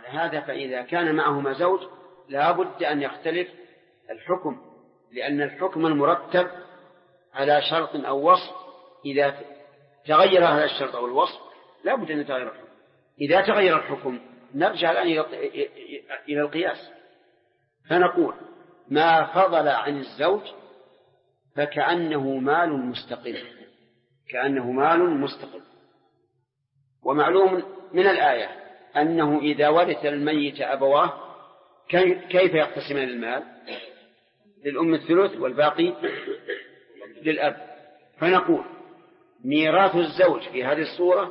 وعلى هذا فإذا كان معهما زوج لا بد أن يختلف الحكم، لأن الحكم المرتب على شرط أو وصف إذا تغير هذا الشرط أو الوصف لا بد أن يتغير الحكم. إذا تغير الحكم نرجع الآن إلى القياس، فنقول ما فضل عن الزوج فكأنه مال مستقل، كأنه مال مستقل. ومعلوم من الآية أنه إذا ورث الميت أبواه كيف يقتسمان المال؟ للأم الثلث والباقي للأب. فنقول ميراث الزوج في هذه الصورة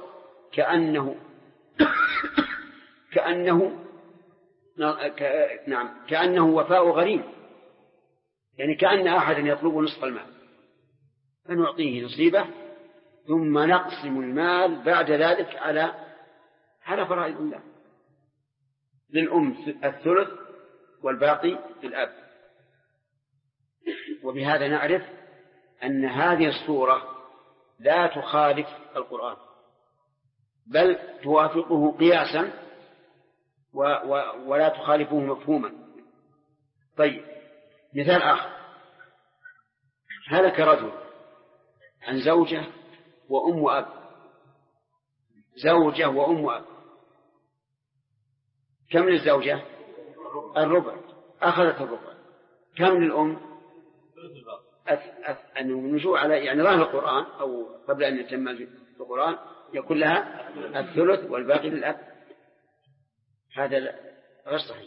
كأنه وفاء غريم، يعني كأن أحدا يطلب نصف المال فنعطيه نصيبه ثم نقسم المال بعد ذلك على فرائض الله، للأم الثلث والباقي للأب. وبهذا نعرف أن هذه الصورة لا تخالف القرآن بل توافقه قياسا ولا تخالفه مفهوما. طيب مثال آخر: هلك رجل عن زوجة وأم وأب، زوجة وأم وأب، كم للزوجة؟ الربع، أخذت الربع. كم للأم؟ النجوع على يعني ظاهر القرآن أو قبل أن يتم في القرآن يقول لها الثلث والباقي للأب. هذا غير صحيح،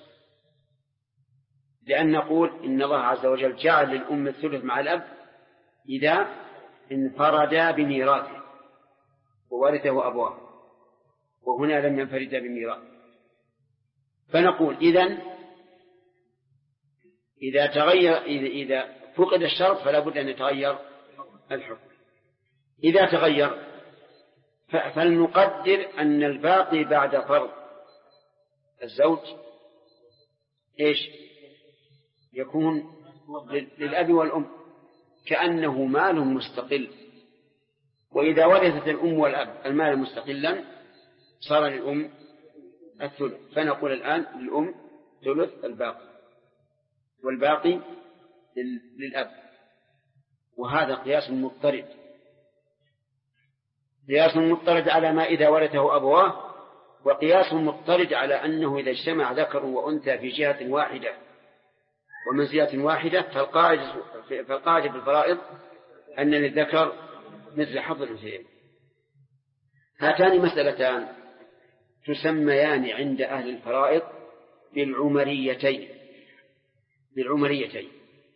لأن نقول إن الله عز وجل جعل للأم الثلث مع الأب إذا انفردا بميراثه وورثه أبواه، وهنا لم ينفردا بميراث. فنقول إذا فقد الشرط فلا بد أن يتغير الحكم. إذا تغير فلنقدر أن الباقي بعد فرض الزوج إيش يكون؟ للأب والأم، كأنه مال مستقل. وإذا ورثت الأم والأب المال مستقلا صار للأم الثلث، فنقول الآن للأم ثلث الباقي والباقي للأب. وهذا قياس مضطرد، قياس مضطرد على ما إذا ورثه أبواه، وقياس مضطرد على أنه إذا اجتمع ذكر وأنثى في جهة واحدة ومنزلة واحدة فالقاعدة في الفرائض أن للذكر مثل حظ الأنثيين. هاتان مسألتان تسميان عند أهل الفرائض بالعمريتين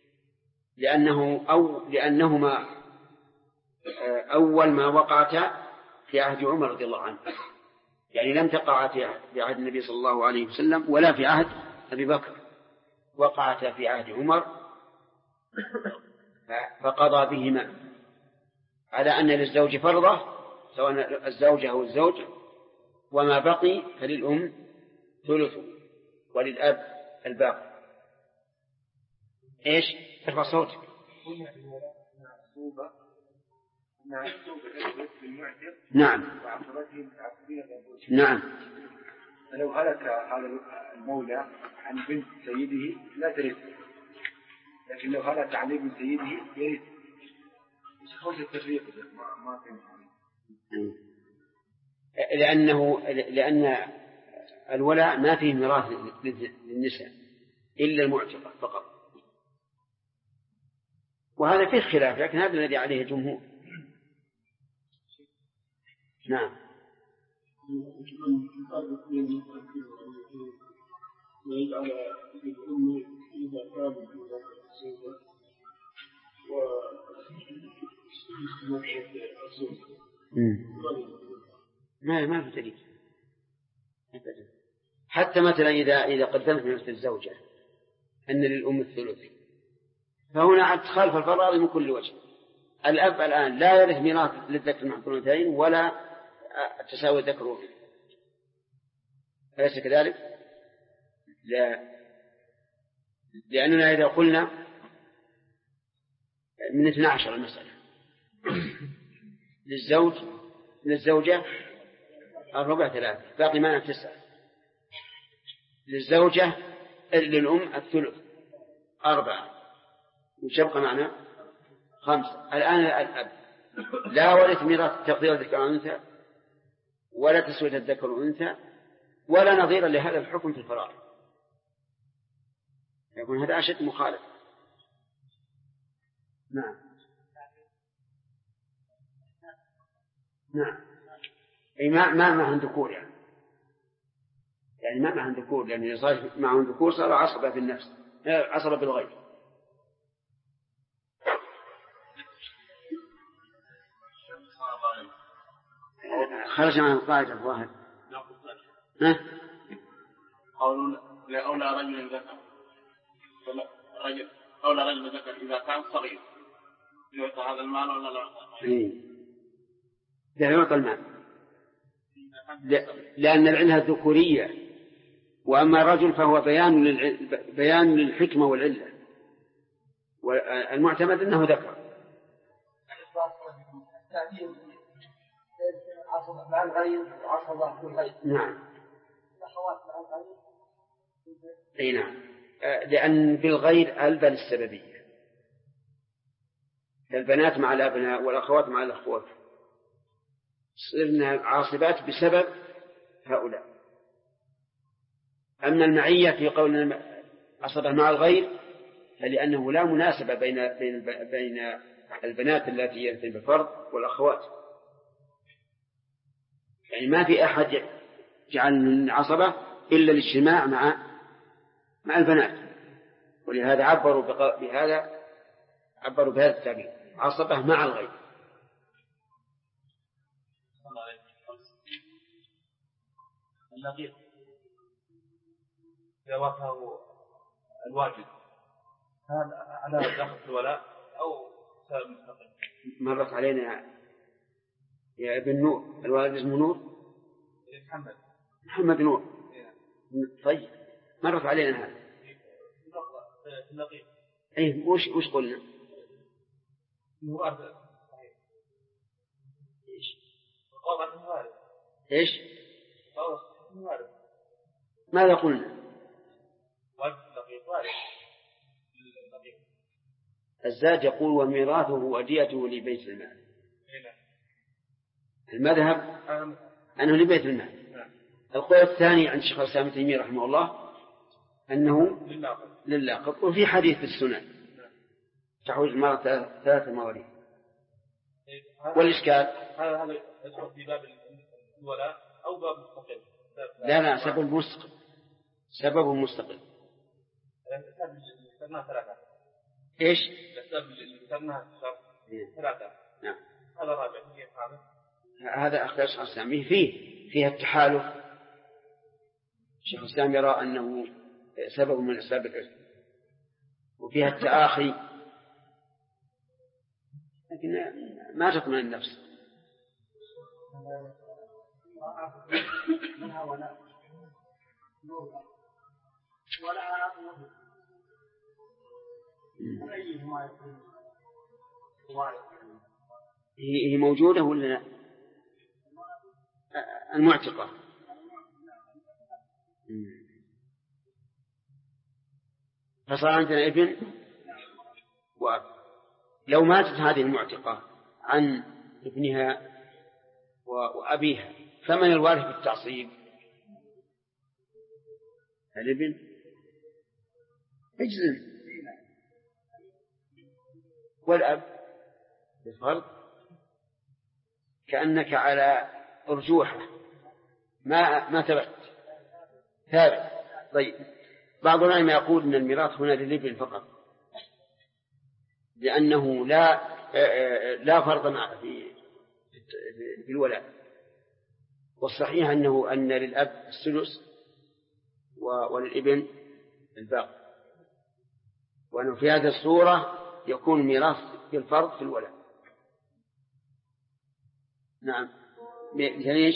لأنهما أول ما وقعتا في عهد عمر رضي الله عنه، يعني لم تقع في عهد النبي صلى الله عليه وسلم ولا في عهد أبي بكر، وقعتا في عهد عمر فقضى بهما على أن للزوج فرضة سواء الزوجة أو الزوج، وما بقي فللأم ثلثه وللأب الباقي. إيش؟ ارفع صوتك. نعم نعم. فلو هلك هذا المولى عن بنت سيده لا ترث، لكن لو هلك عن ابن سيده يرث. ايش خوش التفريق؟ ما فهمت. لأن الولاء ما فيه ميراث للنساء إلا المعتقة فقط، وهذا فيه خلاف، لكن هذا الذي عليه الجمهور. نعم. ما في دليل. حتى مثلا إذا قدمت نفس الزوجة أن للأم الثلث، فهنا عاد تخالف الفرائض من كل وجه. الأب الآن لا يرث ميراث للذكر مع الأنثيين ولا تساوي الذكر والأنثى، أليس كذلك؟ لا، لأننا إذا قلنا من 12 المسألة للزوجة الربع 3 باقي معنا 9، للزوجة للأم الثلث 4 وش يبقى معنا 5. الآن الأب لا ورث ميراث تقدير الذكر والأنثى ولا تسوية الذكر والأنثى ولا نظير لهذا الحكم في الفرائض، يكون هذا أشد مخالف. نعم أي ما معهم ذكور يعني ما معهم ذكور، لأن صار معهم ذكور صار عصبة في النفس، عصبة بالغير. خرج عن القاعدة الظاهر. قول لأولى رجل ذكر أولى رجل ذكر إذا كان صغير يعطى هذا المال ولا لا لا يعطى المال، لأن العلة الذكورية، وأما الرجل فهو بيان للحكمة والعلة، والمعتمد أنه ذكر. مع الغير وعصبة بالغير. نعم. أي نعم، لأن بالغير ألبى السببية، البنات مع الأبناء والأخوات مع الأخوات صرنا عاصبات بسبب هؤلاء. أما المعية في قول عصبة مع الغير فلأنه لا مناسبة بين البنات التي يرثن بالفرض والأخوات، يعني ما في أحد جعل عصبة إلا الاجتماع مع البنات، ولهذا عبروا بهذا التعبير عصبة مع الغير. النقيض إذا وافه الواجب هل على دخل الولاء أو سبب مستقل؟ مرت علينا يا ابن نور، الوالد اسمه نور محمد نور. طيب مرت علينا هذا. النقيض أي وش قلنا؟ إيش ماذا قلنا؟ الزاد يقول وميراثه وديته لبيت المال. المذهب أنه لبيت المال. القول الثاني عند شيخ الإسلام ابن تيمية رحمه الله أنه لللاقط. وفي حديث السنن تحويل المرأة 3 مواريث. والإشكال هذا يدخل في باب الولاء أو باب مستقل؟ لا سبب مستقل. إيش؟ نعم. هذا رابع. هذا أخذ شيخ الإسلام فيه التحالف. شيخ الإسلام يرى أنه سبب من أسباب العسر، وفيها التآخي، لكن ما تطمئن النفس. هي موجودة ولا لا؟ المعتقة فصار عندنا ابن وأب. لو ماتت هذه المعتقة عن ابنها وأبيها فمن الوارث بالتعصيب؟ الابن اجزم، والأب بالفرض. كأنك على أرجوحة ما ثابت. طيب بعض العلماء يقول أن الميراث هنا للابن فقط، لأنه لا فرض في الولاء. والصحيح أن للأب السدس وللابن الباقي، وأنه في هذه الصورة يكون ميراث بالفرض في الولاء. نعم. ليش؟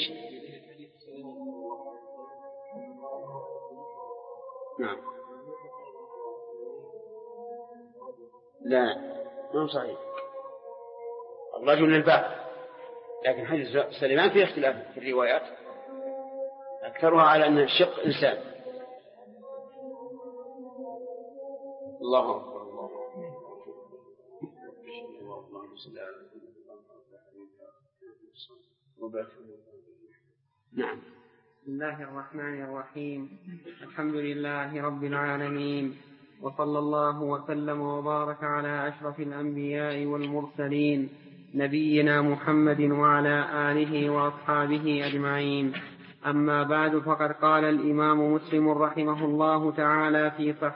نعم. لا ما هو صحيح. الرجل للباقي، لكن حديث سليمان فيه اختلاف في الروايات، أكثرها على أن الشق إنسان الله أكبر. نعم. بسم الله الرحمن الرحيم. الحمد لله رب العالمين، وصلى الله وسلم وبارك على أشرف الأنبياء والمرسلين نبينا محمد وعلى آله وأصحابه أجمعين. أما بعد، فقد قال الإمام مسلم رحمه الله تعالى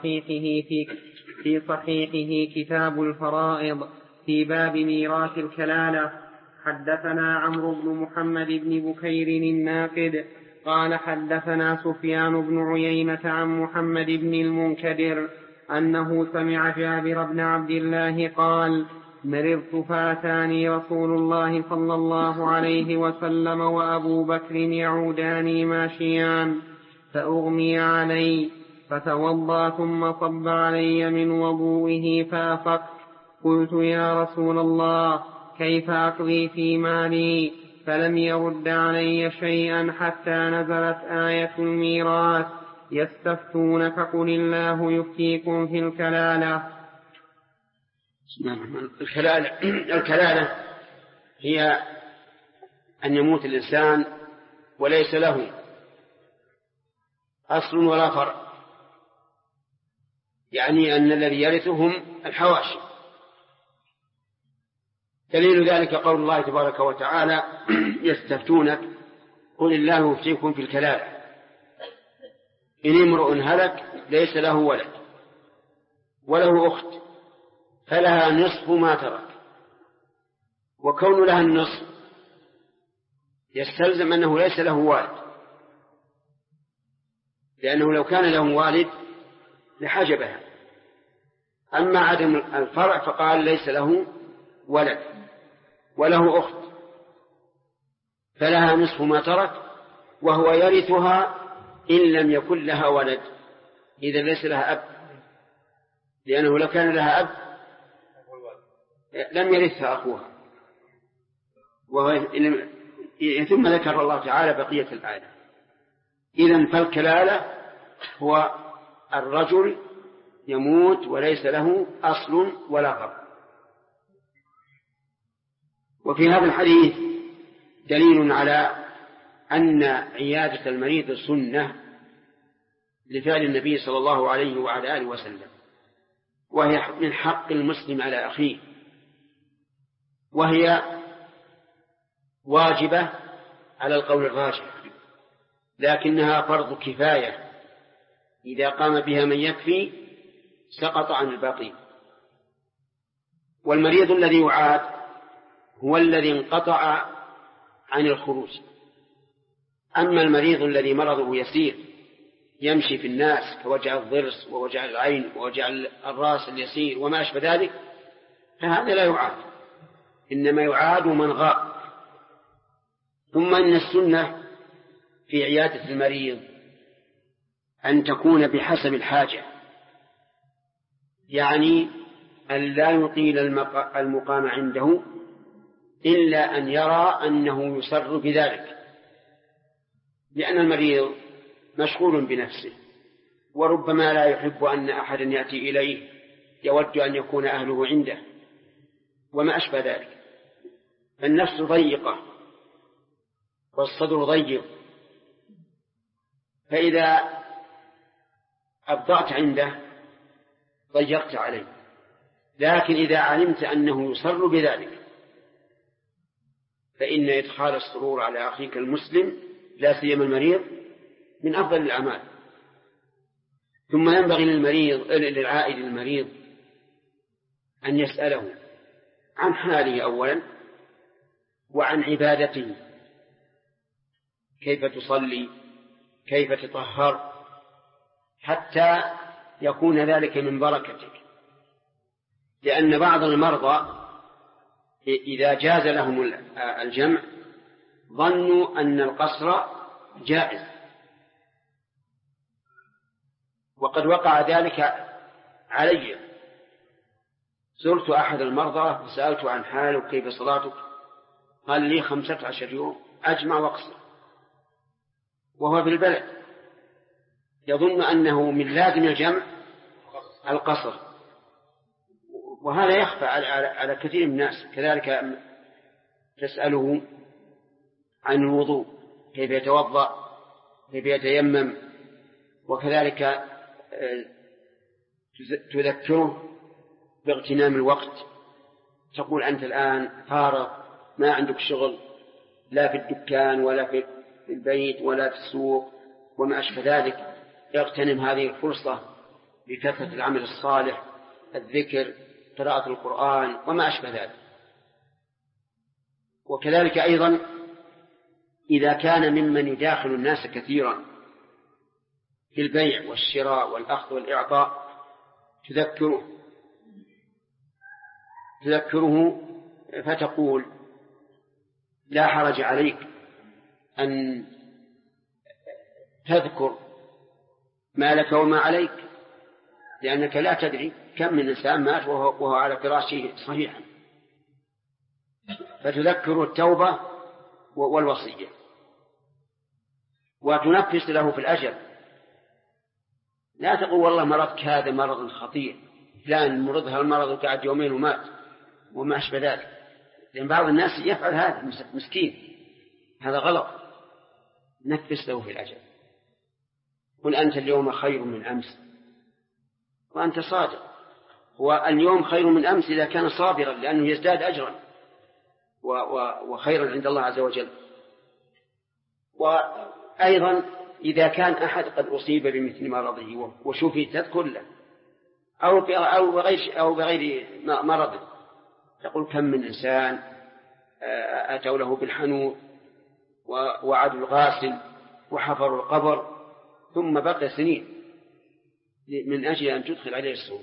في صحيحه كتاب الفرائض في باب ميراث الكلالة: حدثنا عمرو بن محمد بن بكير الناقد قال حدثنا سفيان بن عيينة عن محمد بن المنكدر أنه سمع جابر بن عبد الله قال: مرضت فأتاني رسول الله صلى الله عليه وسلم وأبو بكر يعوداني ماشيان فأغمي علي، فتوضأ ثم صب علي من وضوئه فأفقت. قلت: يا رسول الله، كيف أقضي في مالي؟ فلم يرد علي شيئا حتى نزلت آية الميراث: يستفتونك قل الله يفتيكم في الكلالة. الكلالة هي أن يموت الإنسان وليس له أصل ولا فرع، يعني أن الذي يرثهم الحواشي. دليل ذلك قول الله تبارك وتعالى: يستفتونك قل الله يفتيكم في الكلالة إن امرؤ هلك ليس له ولد وله أخت فلها نصف ما ترك. وكون لها النصف يستلزم أنه ليس له والد، لأنه لو كان له والد لحجبها. أما عدم الفرع فقال ليس له ولد وله أخت فلها نصف ما ترك، وهو يرثها إن لم يكن لها ولد، إذا ليس لها أب، لأنه لو كان لها أب لم يرثها أخوها. ثم ذكر الله تعالى بقية الآية. إذن فالكلالة هو الرجل يموت وليس له أصل ولا فرع. وفي هذا الحديث دليل على أن عيادة المريض سنة لفعل النبي صلى الله عليه وعلى آله وسلم، وهي من حق المسلم على أخيه، وهي واجبة على القول الراجح، لكنها فرض كفاية، إذا قام بها من يكفي سقط عن الباقي. والمريض الذي يعاد هو الذي انقطع عن الخروج. أما المريض الذي مرضه يسير يمشي في الناس كوجع الضرس ووجع العين ووجع الرأس اليسير وما أشبه ذلك، فهذا لا يعاد، إنما يعاد من غاب. ثم إن السنة في عيادة المريض أن تكون بحسب الحاجة، يعني أن لا يطيل المقام عنده إلا أن يرى أنه يسر بذلك، لأن المريض مشغول بنفسه، وربما لا يحب أن أحدا يأتي إليه، يود أن يكون أهله عنده وما أشبه ذلك. فالنفس ضيقة والصدر ضيق، فإذا أبطأت عنده ضيقت عليه. لكن إذا علمت أنه يسر بذلك فإن إدخال السرور على أخيك المسلم لا سيما المريض من أفضل الأعمال. ثم ينبغي للعائد المريض أن يسأله عن حاله أولا وعن عبادته، كيف تصلي، كيف تطهر، حتى يكون ذلك من بركتك. لأن بعض المرضى إذا جاز لهم الجمع ظنوا أن القصر جائز، وقد وقع ذلك علي. زرت أحد المرضى وسألته عن حاله كيف صلاتك، قال لي 15 يوم أجمع وأقصر، وهو في البلد يظن أنه من لازم الجمع القصر، وهذا يخفى على كثير من الناس. كذلك تسأله عن الوضوء، كيف يتوضأ، كيف يتيمم، وكذلك تذكره باغتنام الوقت. تقول أنت الآن فارغ، ما عندك شغل لا في الدكان ولا في البيت ولا في السوق وما أشبه ذلك، يغتنم هذه الفرصة بكثرة العمل الصالح، الذكر، قراءة القرآن وما أشبه ذلك. وكذلك أيضا إذا كان ممن يداخل الناس كثيرا في البيع والشراء والأخذ والإعطاء، تذكره فتقول لا حرج عليك أن تذكر ما لك وما عليك، لأنك لا تدري كم من إنسان مات وهو على فراشه صحيحا. فتذكر التوبة والوصية، وتنفس له في الأجل. لا تقول والله مرضك هذا مرض خطير، فلان مرضها المرض وقعد يومين ومات وما أشبه ذلك، لأن بعض الناس يفعل هذا مسكين، هذا غلط. نفس له في الأجل، قل أنت اليوم خير من أمس وأنت صادق. واليوم خير من أمس إذا كان صابرا، لأنه يزداد أجرا وخيرا عند الله عز وجل. وأيضا إذا كان أحد قد أصيب بمثل مرضه وشفي تذكر له، أو بغير مرض، تقول كم من إنسان أتوا له بالحنوط وعدوا الغاسل وحفروا القبر ثم بقي سنين من أجل أن تدخل عليه السرور.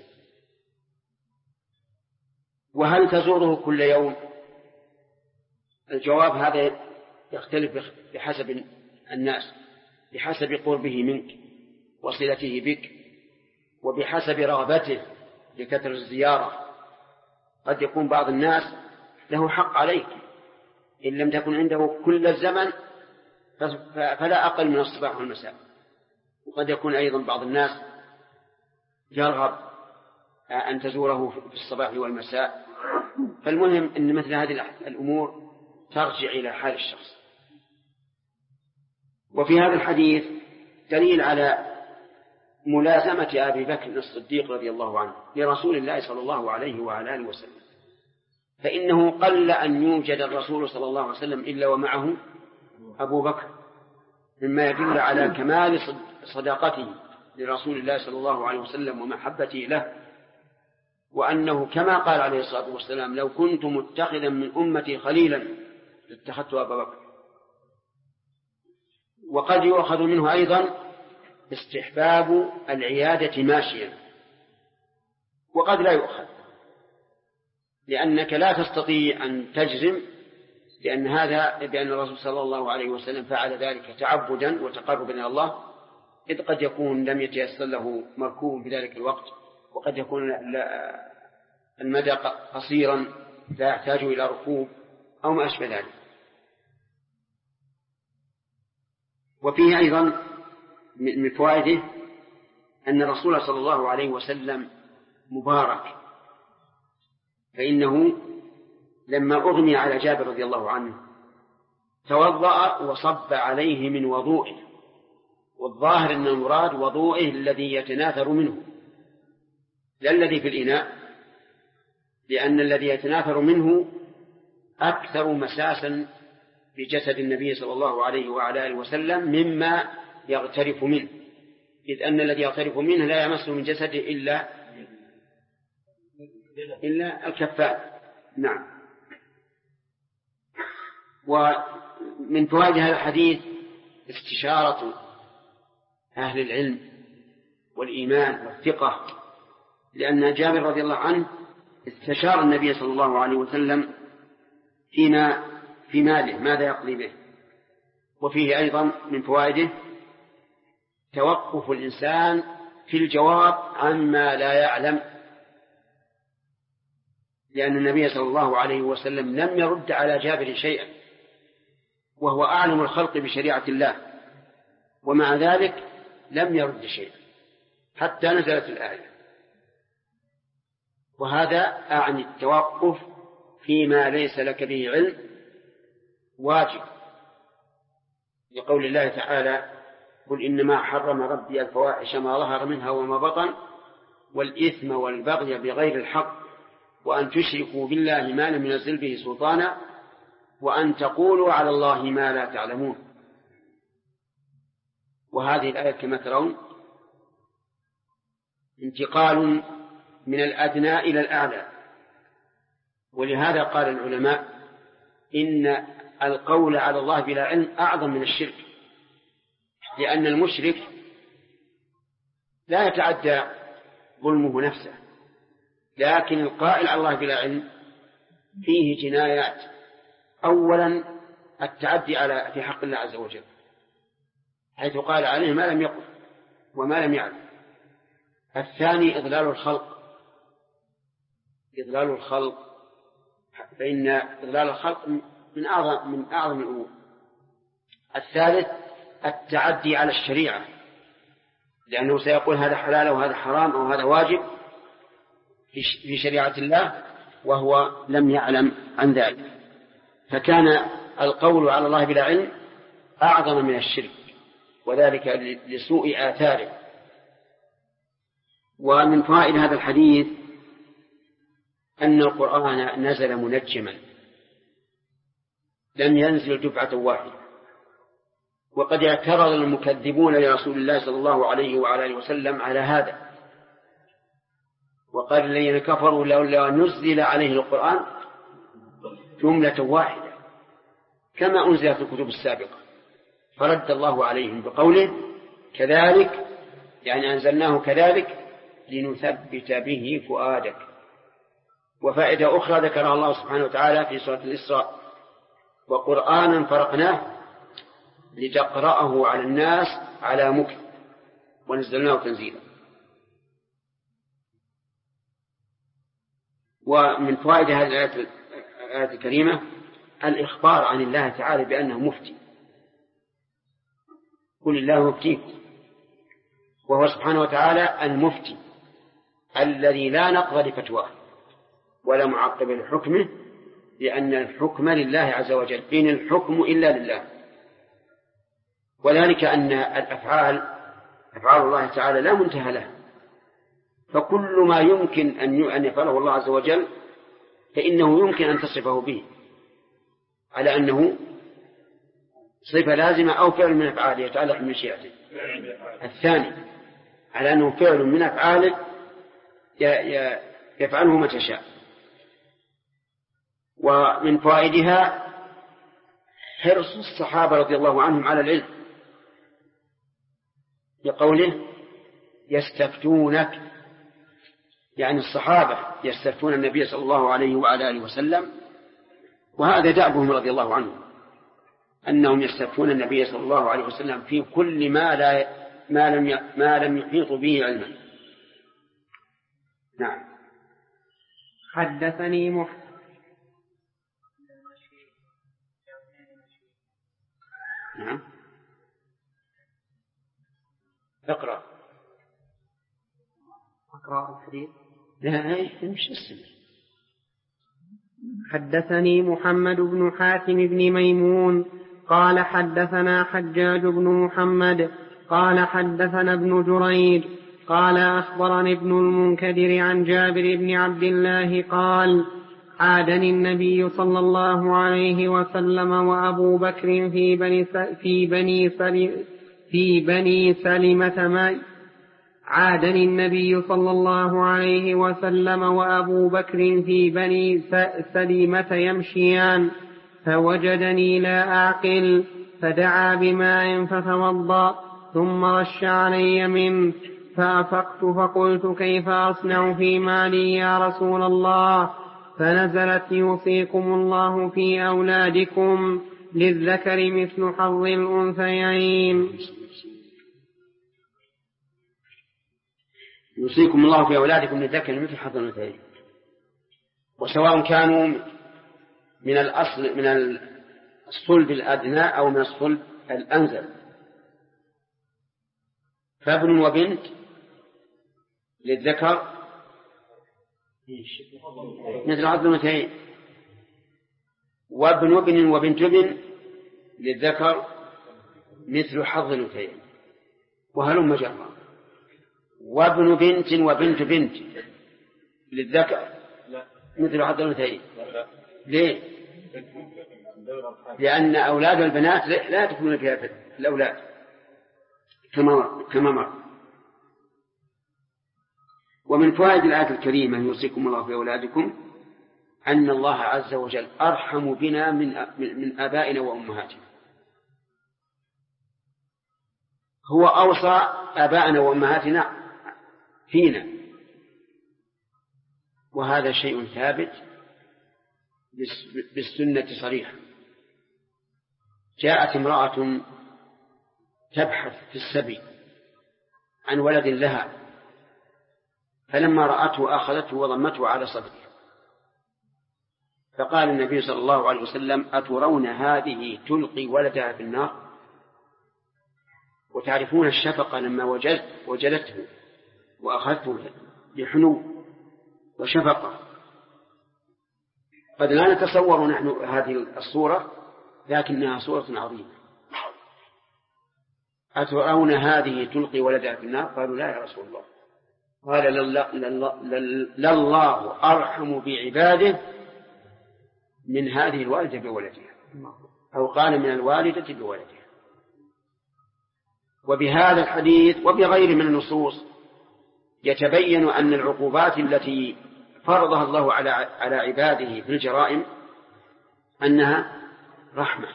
وهل تزوره كل يوم؟ الجواب هذا يختلف بحسب الناس، بحسب قربه منك وصلته بك، وبحسب رغبته لكثرة الزيارة. قد يكون بعض الناس له حق عليك إن لم تكن عنده كل الزمن فلا أقل من الصباح والمساء. وقد يكون أيضا بعض الناس يرغب أن تزوره في الصباح والمساء. فالمهم أن مثل هذه الأمور ترجع إلى حال الشخص. وفي هذا الحديث دليل على ملازمة أبي بكر الصديق رضي الله عنه لرسول الله صلى الله عليه وعلى آله وسلم، فإنه قل أن يوجد الرسول صلى الله عليه وسلم إلا ومعه أبو بكر، مما يدل على كمال صداقته لرسول الله صلى الله عليه وسلم ومحبته له، وأنه كما قال عليه الصلاة والسلام لو كنت متخذا من أمتي خليلا لاتخذت أبا بكر. وقد يؤخذ منه أيضا استحباب العيادة ماشيا، وقد لا يؤخذ، لأنك لا تستطيع أن تجزم بأن الرسول صلى الله عليه وسلم فعل ذلك تعبدا وتقربا إلى الله، إذ قد يكون لم يتيسر له مركوب في ذلك الوقت، وقد يكون المدى قصيرا لا يحتاج إلى ركوب أو ما أشبه ذلك. وفيه أيضا من فوائده أن الرسول صلى الله عليه وسلم مبارك، فإنه لما أغمي على جابر رضي الله عنه توضأ وصب عليه من وضوئه، والظاهر أن المراد وضوئه الذي يتناثر منه لا الذي في الإناء، لأن الذي يتناثر منه أكثر مساسا بجسد النبي صلى الله عليه وعلى آله وسلم مما يغترف منه، إذ أن الذي يغترف منه لا يمسه من جسده إلا الكفان. نعم. ومن فوائد هذا الحديث استشارة أهل العلم والإيمان والثقة، لأن جابر رضي الله عنه استشار النبي صلى الله عليه وسلم في ماله ماذا يقضي به. وفيه أيضا من فوائده توقف الإنسان في الجواب عما لا يعلم، لأن النبي صلى الله عليه وسلم لم يرد على جابر شيئا، وهو أعلم الخلق بشريعة الله، ومع ذلك لم يرد شيئا حتى نزلت الآية. وهذا أعني التوقف فيما ليس لك به علم واجب، لقول الله تعالى: قل إنما حرم ربي الفواحش ما ظهر منها وما بطن والإثم والبغي بغير الحق وأن تشركوا بالله ما لم ينزل به سلطانا وأن تقولوا على الله ما لا تعلمون. وهذه الآية كما ترون انتقال من الأدنى إلى الأعلى، ولهذا قال العلماء إن القول على الله بلا علم أعظم من الشرك، لأن المشرك لا يتعدى ظلمه نفسه، لكن القائل على الله بلا علم فيه جنايات. أولا التعدي في حق الله عز وجل، حيث قال عليه ما لم يقل وما لم يعلم. الثاني إضلال الخلق، فإن إضلال الخلق من أعظم الأمور. الثالث التعدي على الشريعة، لأنه سيقول هذا حلال وهذا حرام أو هذا واجب في شريعة الله وهو لم يعلم عن ذلك، فكان القول على الله بلا علم أعظم من الشرك، وذلك لسوء آثاره. ومن فوائد هذا الحديث أن القرآن نزل منجما، لم ينزل دفعة واحدة. وقد اعترض المكذبون لرسول الله صلى الله عليه وعلى آله وسلم على هذا، وقال الذين كفروا لولا نزل عليه القرآن جملة واحدة كما أنزل في الكتب السابقة، فرد الله عليهم بقوله كذلك، يعني أنزلناه كذلك لنثبت به فؤادك. وفائدة أخرى ذكرها الله سبحانه وتعالى في سورة الإسراء: وقرآنا فرقناه لتقرأه على الناس على مكث ونزلناه تنزيلا. ومن فوائد هذه الآية الكريمة الإخبار عن الله تعالى بأنه مفتي. قل الله يفتيكم، وهو سبحانه وتعالى المفتي الذي لا نقض لفتواه ولا معقب لحكمه، لأن الحكم لله عز وجل، إن الحكم إلا لله. وذلك أن أفعال الله تعالى لا منتهى لها، فكل ما يمكن أن يفعله الله عز وجل فإنه يمكن أن تصفه به على أنه صفة لازمة أو فعل من أفعاله يتعلق بمشيئته. الثاني على أنه فعل من أفعاله يفعله متى شاء. ومن فوائدها حرص الصحابة رضي الله عنهم على العلم، بقوله يستفتونك، يعني الصحابة يستفتون النبي صلى الله عليه وعلى آله وسلم، وهذا دأبهم رضي الله عنهم أنهم يستفتون النبي صلى الله عليه وسلم في كل ما لم يحيطوا به علما. نعم. حدثني نعم. اقرأ الحديث. لا مش اسمه. حدثني محمد بن حاتم بن ميمون قال حدثنا حجاج بن محمد قال حدثنا ابن جريج قال أخبرني ابن المنكدر عن جابر بن عبد الله قال عادني النبي صلى الله عليه وسلم وأبو بكر في بني سلمة عادني النبي صلى الله عليه وسلم وأبو بكر في بني سلمة يمشيان، فوجدني لا أعقل فدعا بماء فتوضأ ثم رش علي منه، فأفقت فقلت كيف أصنع في مالي يا رسول الله؟ فنزلت يوصيكم الله في أولادكم للذكر مثل حظ الأنثيين. يوصيكم الله في أولادكم للذكر مثل حظ الأنثيين، وسواء كانوا من الصلب الأدنى أو من الصلب الأنزل، فابن وبنت للذكر مثل حظ الأنثيين. وابن ابن وبنت ابن للذكر مثل حظ الأنثيين وهلم جرا. وابن بنت وبنت بنت للذكر مثل حظ الأنثيين. ليه؟ لأن أولاد البنات لا يدخلون فيها الأولاد كما مر. ومن فوائد الآية الكريمة يوصيكم الله في أولادكم أن الله عز وجل أرحم بنا من آبائنا وأمهاتنا. هو أوصى آبائنا وأمهاتنا فينا، وهذا شيء ثابت بالسنة صريحة. جاءت امرأة تبحث في السبي عن ولد لها، فلما رأته أخذته وضمته على صدره، فقال النبي صلى الله عليه وسلم: أترون هذه تلقي ولدها في النار؟ وتعرفون الشفقة لما وجدته وأخذته بحنو وشفقة. قد لا نتصور نحن هذه الصورة، لكنها صورة عظيمة. أترون هذه تلقي ولدها في النار؟ قالوا: لا يا رسول الله. قال: لله أرحم بعباده من هذه الوالدة بولدها، أو قال من الوالدة بولدها. وبهذا الحديث وبغير من النصوص يتبين أن العقوبات التي فرضها الله على عباده في الجرائم أنها رحمة،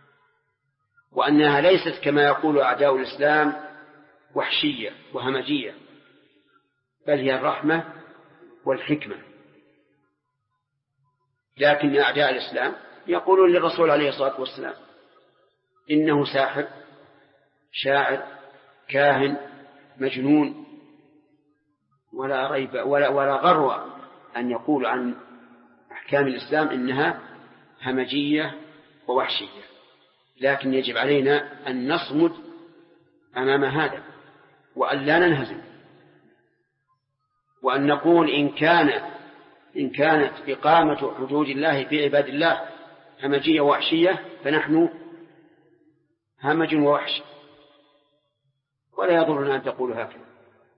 وأنها ليست كما يقول أعداء الإسلام وحشية وهمجية، بل هي الرحمة والحكمة. لكن أعداء الإسلام يقولون للرسول عليه الصلاة والسلام: إنه ساحر، شاعر، كاهن، مجنون. ولا ريب ولا غرو أن يقول عن أحكام الإسلام إنها همجية ووحشية. لكن يجب علينا أن نصمد أمام هذا، وأن لا ننهزم، وأن نقول إن كانت إقامة حدود الله في عباد الله همجية ووحشية فنحن همج ووحش، ولا يضرنا أن تقول هكذا.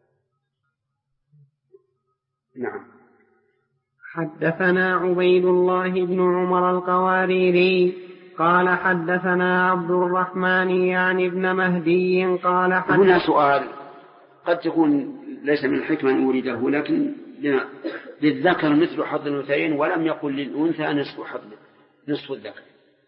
نعم. حدثنا عبيد الله بن عمر القواريري قال حدثنا عبد الرحمن يعني ابن مهدي قال هنا سؤال قد تكون ليس من الحكمة أن أريده، لكن للذكر مثل حظ الأنثيين ولم يقل للأنثى نصف الذكر.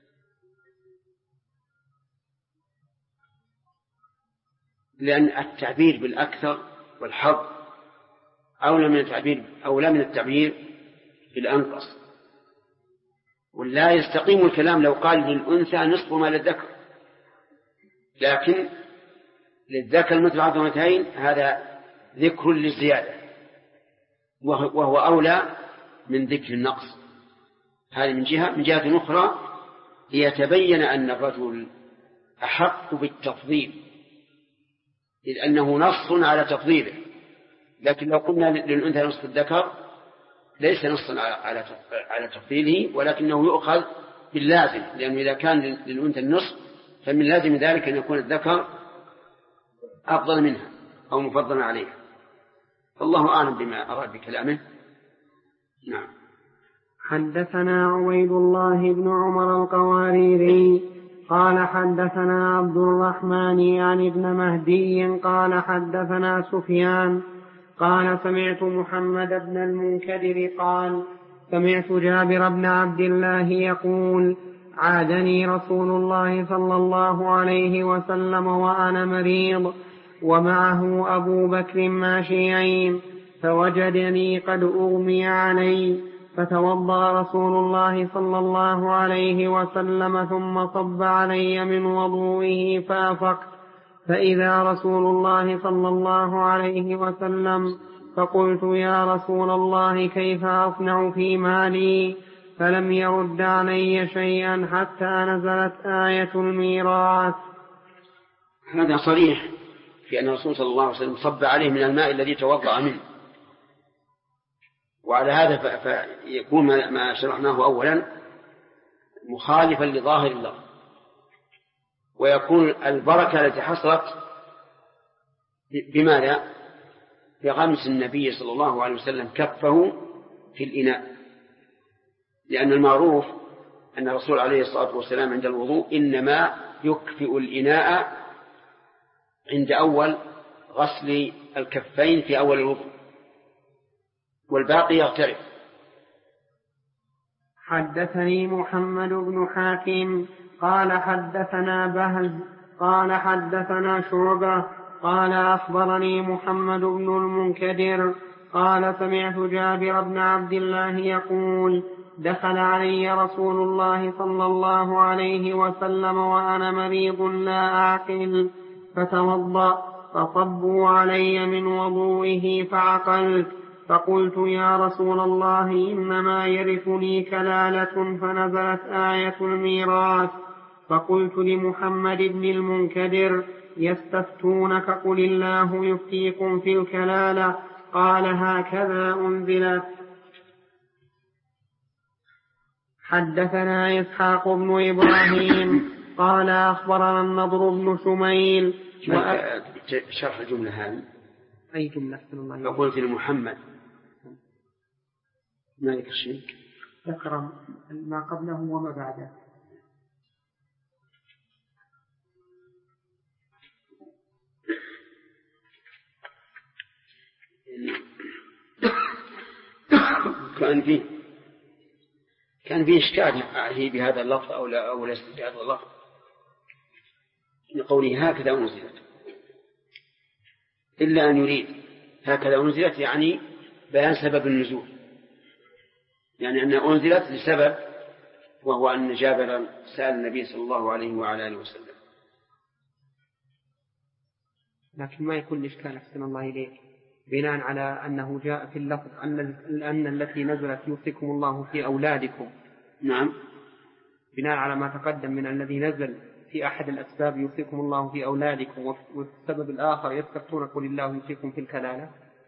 لأن التعبير بالأكثر والحظ أولى من التعبير بالأنقص. ولا يستقيم الكلام لو قال للأنثى نصف ما للذكر، لكن للذكر مثل حظ الأنثيين هذا ذكر للزيادة، وهو أولى من ذكر النقص. هذه من جهة أخرى ليتبين أن الرجل أحق بالتفضيل، إذ أنه نص على تفضيله. لكن لو قلنا للأنثى نصف الذكر ليس نصا على تفضيله، ولكنه يؤخذ باللازم، لأنه إذا كان للأنثى النصف فمن لازم ذلك أن يكون الذكر أفضل منها أو مفضلا عليها. فالله أعلم بما أراد بكلامه. نعم. حدثنا عبيد الله بن عمر القواريري قال حدثنا عبد الرحمن يعني ابن مهدي قال حدثنا سفيان قال سمعت محمد بن المنكدر قال سمعت جابر بن عبد الله يقول عادني رسول الله صلى الله عليه وسلم وأنا مريض ومعه أبو بكر ماشيين، فوجدني قد أغمي علي، فتوضأ رسول الله صلى الله عليه وسلم ثم صب علي من وضوئه فأفقت، فإذا رسول الله صلى الله عليه وسلم، فقلت يا رسول الله كيف أصنع في مالي؟ فلم يرد علي شيئا حتى نزلت آية الميراث. هذا صريح في أن الرسول صلى الله عليه وسلم صب عليه من الماء الذي توضأ منه، وعلى هذا فيكون ما شرحناه أولا مخالفا لظاهر الله، ويكون البركة التي حصلت بماذا؟ بغمس النبي صلى الله عليه وسلم كفه في الإناء، لأن المعروف أن الرسول عليه الصلاة والسلام عند الوضوء إنما يكفئ الإناء عند أول غسل الكفين في أول الوضوء، والباقي يغترف. حدثني محمد بن حاتم قال حدثنا بهز قال حدثنا شعبة قال أخبرني محمد بن المنكدر قال سمعت جابر بن عبد الله يقول دخل علي رسول الله صلى الله عليه وسلم وأنا مريض لا أعقل فتوضأ فصبوا علي من وضوئه فعقلت فقلت يا رسول الله إنما يرثني كلالة فنزلت آية الميراث فقلت لمحمد بن المنكدر يستفتونك قل الله يفتيكم في الكلالة قال هكذا أنزلت. حدثنا إسحاق بن إبراهيم قال أخبرنا النضر بن شميل شرح الجملة هذه أي جملة؟ فقلت لمحمد ما ذكر شيء، ذكر ما قبله وما بعده. كان فيه إشكال عليه بهذا اللفظ أو ليس بهذا اللفظ، لقوله هكذا أنزلت، إلا أن يريد هكذا أنزلت يعني بيان سبب النزول، يعني أنها أنزلت لسبب، وهو أن جابر سأل النبي صلى الله عليه وعلى آله وسلم. لكن ما يكون الإشكال أحسن الله إليك بناء على أنه جاء في اللفظ أن التي نزلت يوصيكم الله في أولادكم. نعم، بناء على ما تقدم من الذي نزل في أحد الأسباب يوصيكم الله في أولادكم، والسبب الآخر يستفتون قل الله يوصيكم في الكلالة.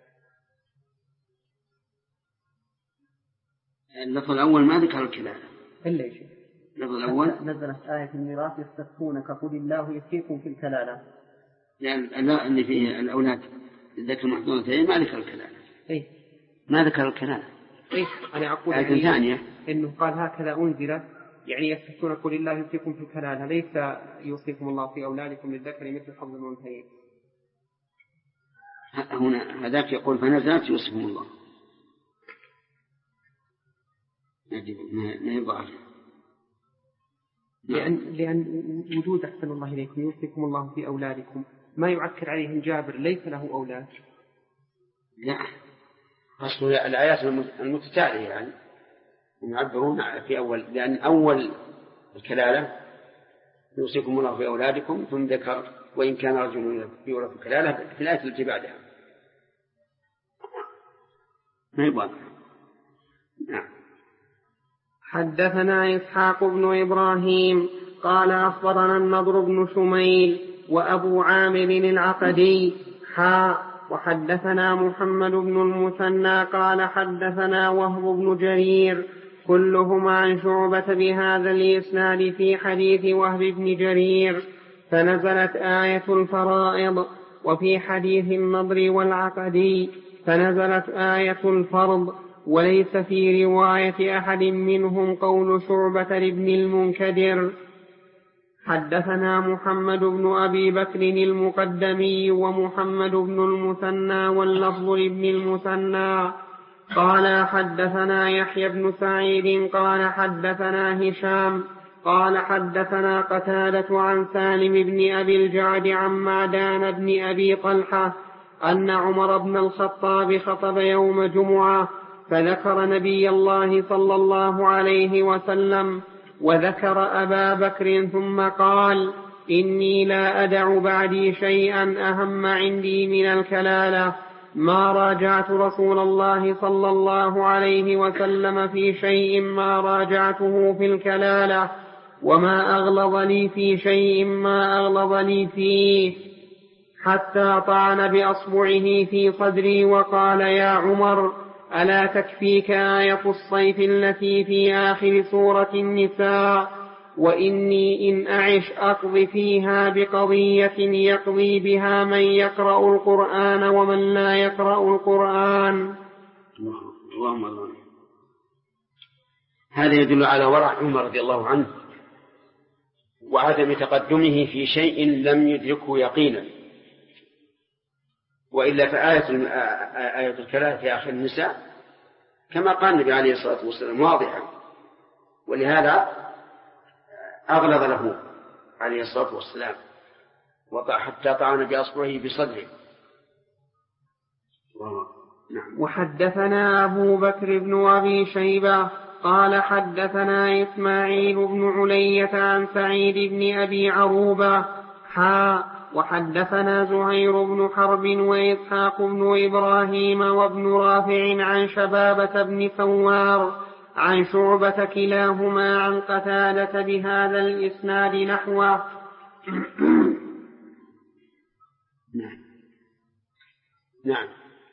اللفظ الأول ما ذكر الكلالة إلا شيء. اللفظ الأول نزلت آية الميراث يستفتونك قل الله يوصيكم في الكلالة، يعني لا أن فيه الأولاد ذكر محضونتين ما ذكر الكلالة. إيه؟ ما ذكر الكلالة. إيه؟ أنا أقول آية ثانية إنه قال هكذا أنزلت يعني يستفتون قل الله يوصيكم في الكلالة، ليس يوصيكم الله في أولادكم للذكر مثل حظ الأنثيين. هنا هذاك يقول فنزلت يوصيكم الله، ما يضاعف، لأن وجود أحسن الله إليكم يوصيكم الله في أولادكم ما يعكر عليهم جابر ليس له أولاد. لا، أصل الآيات المتتالية يعني يعبرون في أول، لأن أول الكلالة يوصيكم الله في أولادكم ثم ذكر وإن كان رجل يورث الكلالة في الآية التي بعدها، ما يضاعف. نعم. حدثنا إسحاق بن إبراهيم قال أخبرنا النضر بن شميل وأبو عامر العقدي وحدثنا محمد بن المثنى قال حدثنا وهب بن جرير كلهم عن شعبة بهذا الإسناد في حديث وهب بن جرير فنزلت آية الفرائض، وفي حديث النضر والعقدي فنزلت آية الفرض، وليس في رواية أحد منهم قول شعبة لابن المنكدر. حدثنا محمد بن أبي بكر المقدمي ومحمد بن المثنى واللفظ لابن المثنى قال حدثنا يحيى بن سعيد قال حدثنا هشام قال حدثنا قتادة عن سالم بن أبي الجعد عن معدان بن أبي طلحة أن عمر بن الخطاب خطب يوم جمعة فذكر نبي الله صلى الله عليه وسلم وذكر أبا بكر ثم قال إني لا أدع بعدي شيئا أهم عندي من الكلالة، ما راجعت رسول الله صلى الله عليه وسلم في شيء ما راجعته في الكلالة، وما أغلظ لي في شيء ما أغلظ لي فيه، حتى طعن بأصبعه في صدري وقال يا عمر ألا تكفيك آية الصيف التي في آخر سورة النساء وإني إن أعش أقض فيها بقضية يقضي بها من يقرأ القرآن ومن لا يقرأ القرآن. اللهم الله. هذا يدل على ورع عمر رضي الله عنه وعدم تقدمه في شيء لم يدركه يقينا، وإلا فآية الكلام في آخر النساء كما قال النبي عليه الصلاة والسلام واضحة، ولهذا أغلظ له عليه الصلاة والسلام حتى طعن بأصبعه بصدره. نعم. وحدثنا أبو بكر بن أبي شيبة قال حدثنا إسماعيل بن علية عن سعيد بن أبي عروبة وحدثنا زهير بن حرب وإسحاق بن إبراهيم وابن رافع عن شبابة بن ثوار عن شعبة كلاهما عن قتادة بهذا الإسناد نحوه. نعم.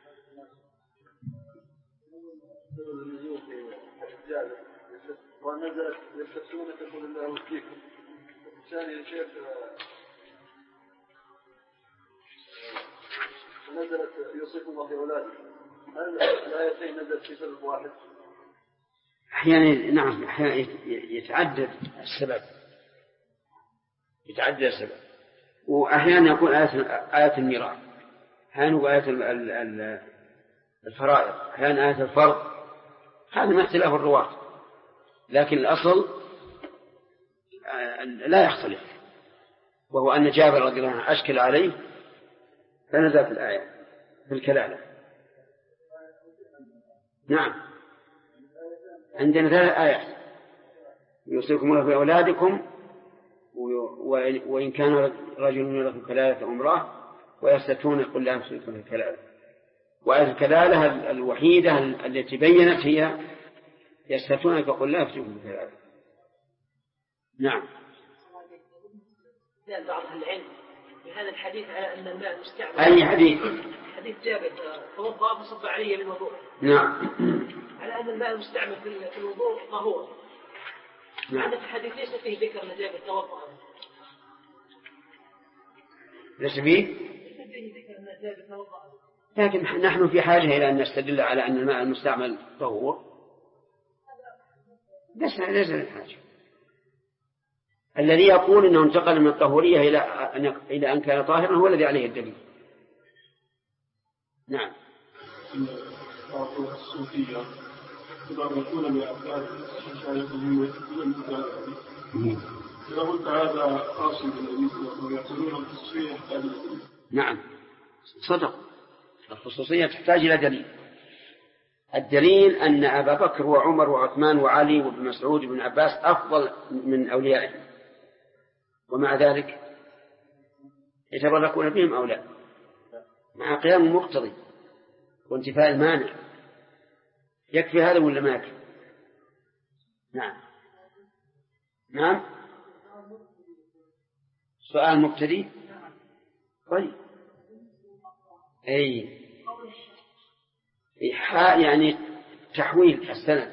ونزلت يستفتونك قل الله يفتيكم. ثاني يا شيخ نزلت يوصيكم الله في أولادكم، هل الآيتين نزلت في سبب واحد؟ أحيانا نعم، أحيانا يتعدد السبب، وأحيانا يكون آية الميراث، أحيانا آية الفرائض، أحيانا آية الفرض، هذا من اختلاف الرواة، لكن الأصل لا يختلف، وهو أن جابر رضي الله عنه أشكل عليه فنزلت الآية في الكلالة. نعم، عندنا 3 آيات: يوصيكم الله في أولادكم، وإن كان رجل يورث كلالة امرأة، ويستفتون يقول لا يفتونكم في الكلالة. وآية الكلالة الوحيدة التي بينت هي يستفتونك يقول لا يفتونكم في الكلالة. نعم. بعض العلم بهذا الحديث على أن الماء مستعمل. أي حديث؟ حديث جابر توضأ فصب علي بالوضوء. نعم. على أن الماء المستعمل في الوضوء طهور. نعم. عندك الحديث ليس فيه ذكر أن جابر توضأ. ليس فيه ذكر أن جابر توضأ. لكن نحن في حاجة إلى أن نستدل على أن الماء المستعمل طهور. ليس الحاجة. الذي يقول أنه انتقل من الطهورية إلى أن كان طاهرا هو الذي عليه الدليل. نعم. الصوفية يتبركون بأفعال شيخهم إذا قلت هذا خاص بالنبي صلى الله عليه وسلم يقولون الخصوصية يحتاج إلى دليل. نعم صدق، الخصوصية تحتاج إلى دليل. الدليل أن أبا بكر وعمر وعثمان وعلي وابن مسعود وابن عباس أفضل من أوليائهم، ومع ذلك يتبركون بهم أو لا، مع قيام المقتضي وانتفاء المانع. يكفي هذا ولا ما يكفي؟ نعم. نعم. سؤال مبتدئ. طيب. أي يعني تحويل السند،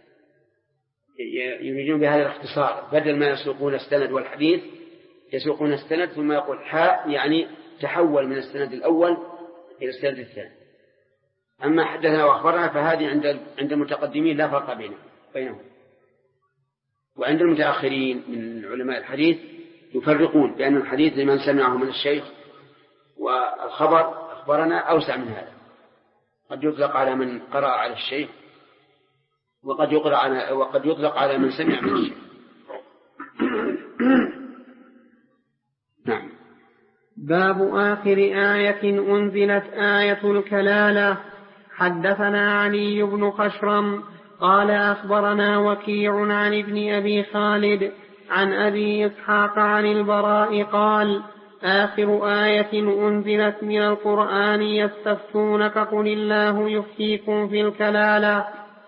يريدون بهذا الاختصار، بدل ما يسوقون السند والحديث يسوقون السند ثم يقول حاء، يعني تحول من السند الأول إلى السند الثاني. أما حدثنا وأخبرنا فهذه عند المتقدمين لا فرق بينهم، وعند المتأخرين من علماء الحديث يفرقون بأن الحديث لمن سمعه من الشيخ، والخبر أخبرنا أوسع من هذا، قد يطلق على من قرأ على الشيخ، وقد يطلق على من سمع من الشيخ. نعم. باب آخر آية أنزلت آية الكلالة. حدثنا علي بن خشرم قال أخبرنا وكيع عن ابن أبي خالد عن أبي إسحاق عن البراء قال آخر آية أنزلت من القرآن يستفتونك قل الله يفتيكم في الكلالة.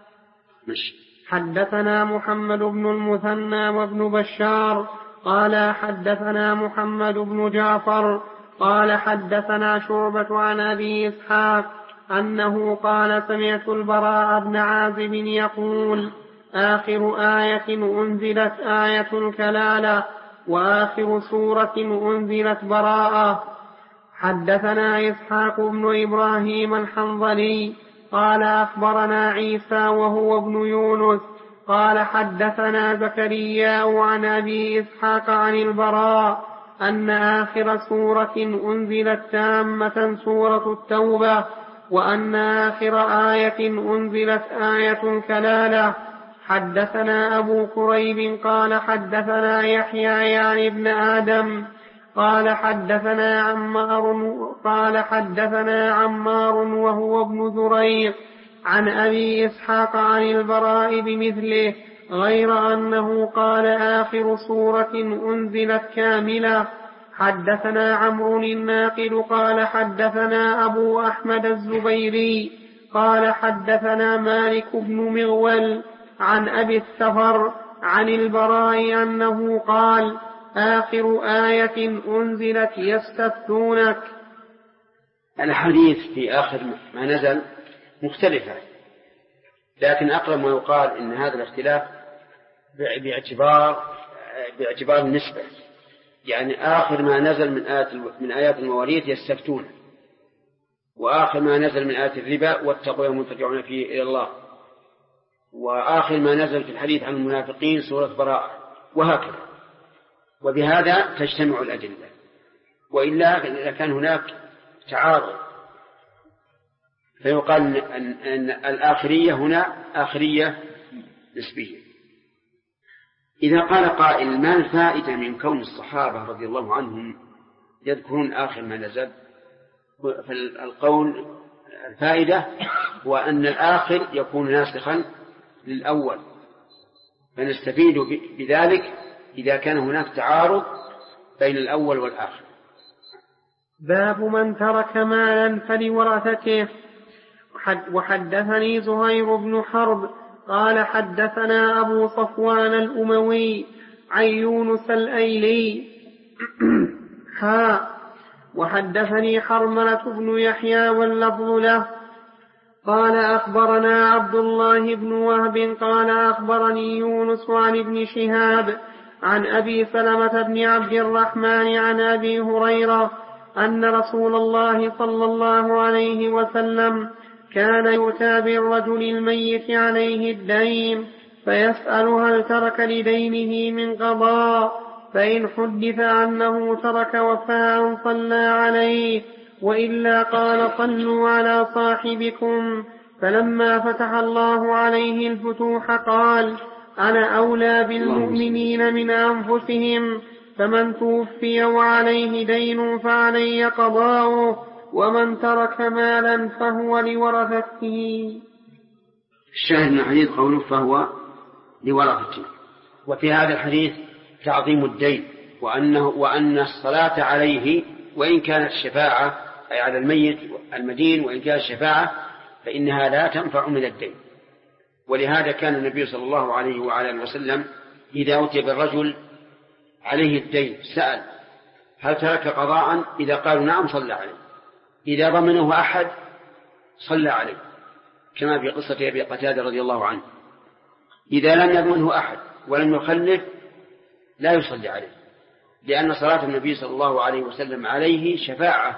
حدثنا محمد بن المثنى وابن بشار قال حدثنا محمد بن جعفر قال حدثنا شعبة عن أبي إسحاق أنه قال سمعت البراء بن عازب يقول آخر آية أنزلت آية الكلالة وآخر سورة أنزلت براءة. حدثنا إسحاق بن إبراهيم الحنظلي قال أخبرنا عيسى وهو ابن يونس قال حدثنا زكريا عن أبي إسحاق عن البراء أن آخر سورة أنزلت تامة سورة التوبة وأن آخر آية أنزلت آية الكلالة. حدثنا أبو كريب قال حدثنا يحيى يعني ابن آدم قال حدثنا عمار وهو ابن زريق عن أبي إسحاق عن البراء بمثله غير أنه قال آخر سورة أنزلت كاملة. حدثنا عمرو الناقد قال حدثنا أبو أحمد الزبيري قال حدثنا مالك بن مغول عن أبي السفر عن البراء أنه قال آخر آية أنزلت يستفتونك. الحديث في آخر ما نزل مختلفة، لكن أقرب ما يقال إن هذا الاختلاف باعتبار النسبة، يعني آخر ما نزل من آيات المواريث يستفتون، وآخر ما نزل من آيات الربا واتقوا يوما ترجعون فيه إلى الله، وآخر ما نزل في الحديث عن المنافقين سورة براءة، وهكذا. وبهذا تجتمع الأدلة، وإلا إذا كان هناك تعارض فيقال أن الآخرية هنا آخرية نسبية. إذا قال قائل ما الفائدة من كون الصحابة رضي الله عنهم يذكرون آخر ما نزل؟ فالقول الفائدة هو أن الآخر يكون ناسخا للأول، فنستفيد بذلك إذا كان هناك تعارض بين الأول والآخر. باب من ترك مالا فلورثته. وحدثني زهير بن حرب قال حدثنا أبو صفوان الأموي عن يونس الأيلي وحدثني حرملة بن يحيى واللفظ له قال أخبرنا عبد الله بن وهب قال أخبرني يونس عن ابن شهاب عن أبي سلمة بن عبد الرحمن عن أبي هريرة أن رسول الله صلى الله عليه وسلم كان يؤتى بالرجل الميت عليه الدين فيسأل هل ترك لدينه من قضاء، فإن حدث أنه ترك وفاء صلى عليه، وإلا قال صلوا على صاحبكم. فلما فتح الله عليه الفتوح قال أنا أولى بالمؤمنين من أنفسهم، فمن توفي وعليه دين فعلي قضاؤه، ومن ترك مالا فهو لورثته. الشاهد من الحديث قوله فهو لورثته. وفي هذا الحديث تعظيم الدين، وأن الصلاة عليه وإن كانت الشفاعة أي على الميت المدين وإن كانت الشفاعة فإنها لا تنفع من الدين. ولهذا كان النبي صلى الله عليه وعلى وسلم إذا أتي بالرجل عليه الدين سأل هل ترك قضاء؟ إذا قالوا نعم صلى عليه، إذا ضمنه أحد صلى عليه، كما في قصة أبي قتادة رضي الله عنه. إذا لم يضمنه أحد ولم يخلف لا يصلي عليه، لأن صلاة النبي صلى الله عليه وسلم عليه شفاعة،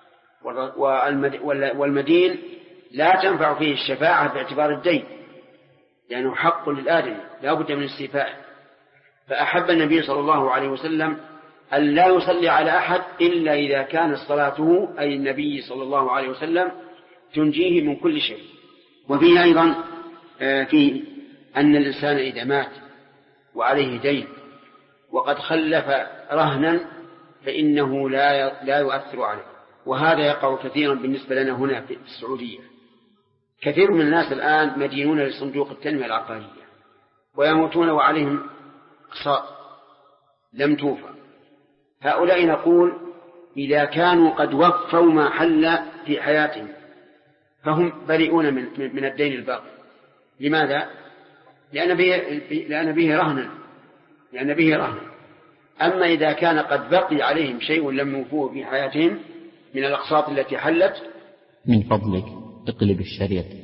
والمدين لا تنفع فيه الشفاعة باعتبار الدين، لأنه حق للآدم لا بد من استيفائه. فأحب النبي صلى الله عليه وسلم أن لا يصلي على أحد إلا إذا كانت صلاته أي النبي صلى الله عليه وسلم تنجيه من كل شيء. وفيه أيضا في أن الإنسان إذا مات وعليه دين وقد خلف رهنا فإنه لا يؤثر عليه، وهذا يقع كثيرا بالنسبة لنا هنا في السعودية. كثير من الناس الآن مدينون لصندوق التنمية العقارية ويموتون وعليهم أقساط لم توفى. هؤلاء نقول إذا كانوا قد وفوا ما حل في حياتهم فهم بريئون من الدين الباقي. لماذا؟ لأن به رهنا. أما إذا كان قد بقي عليهم شيء لم يوفوه في حياتهم من الأقساط التي حلت، من فضلك اقلب الشريط.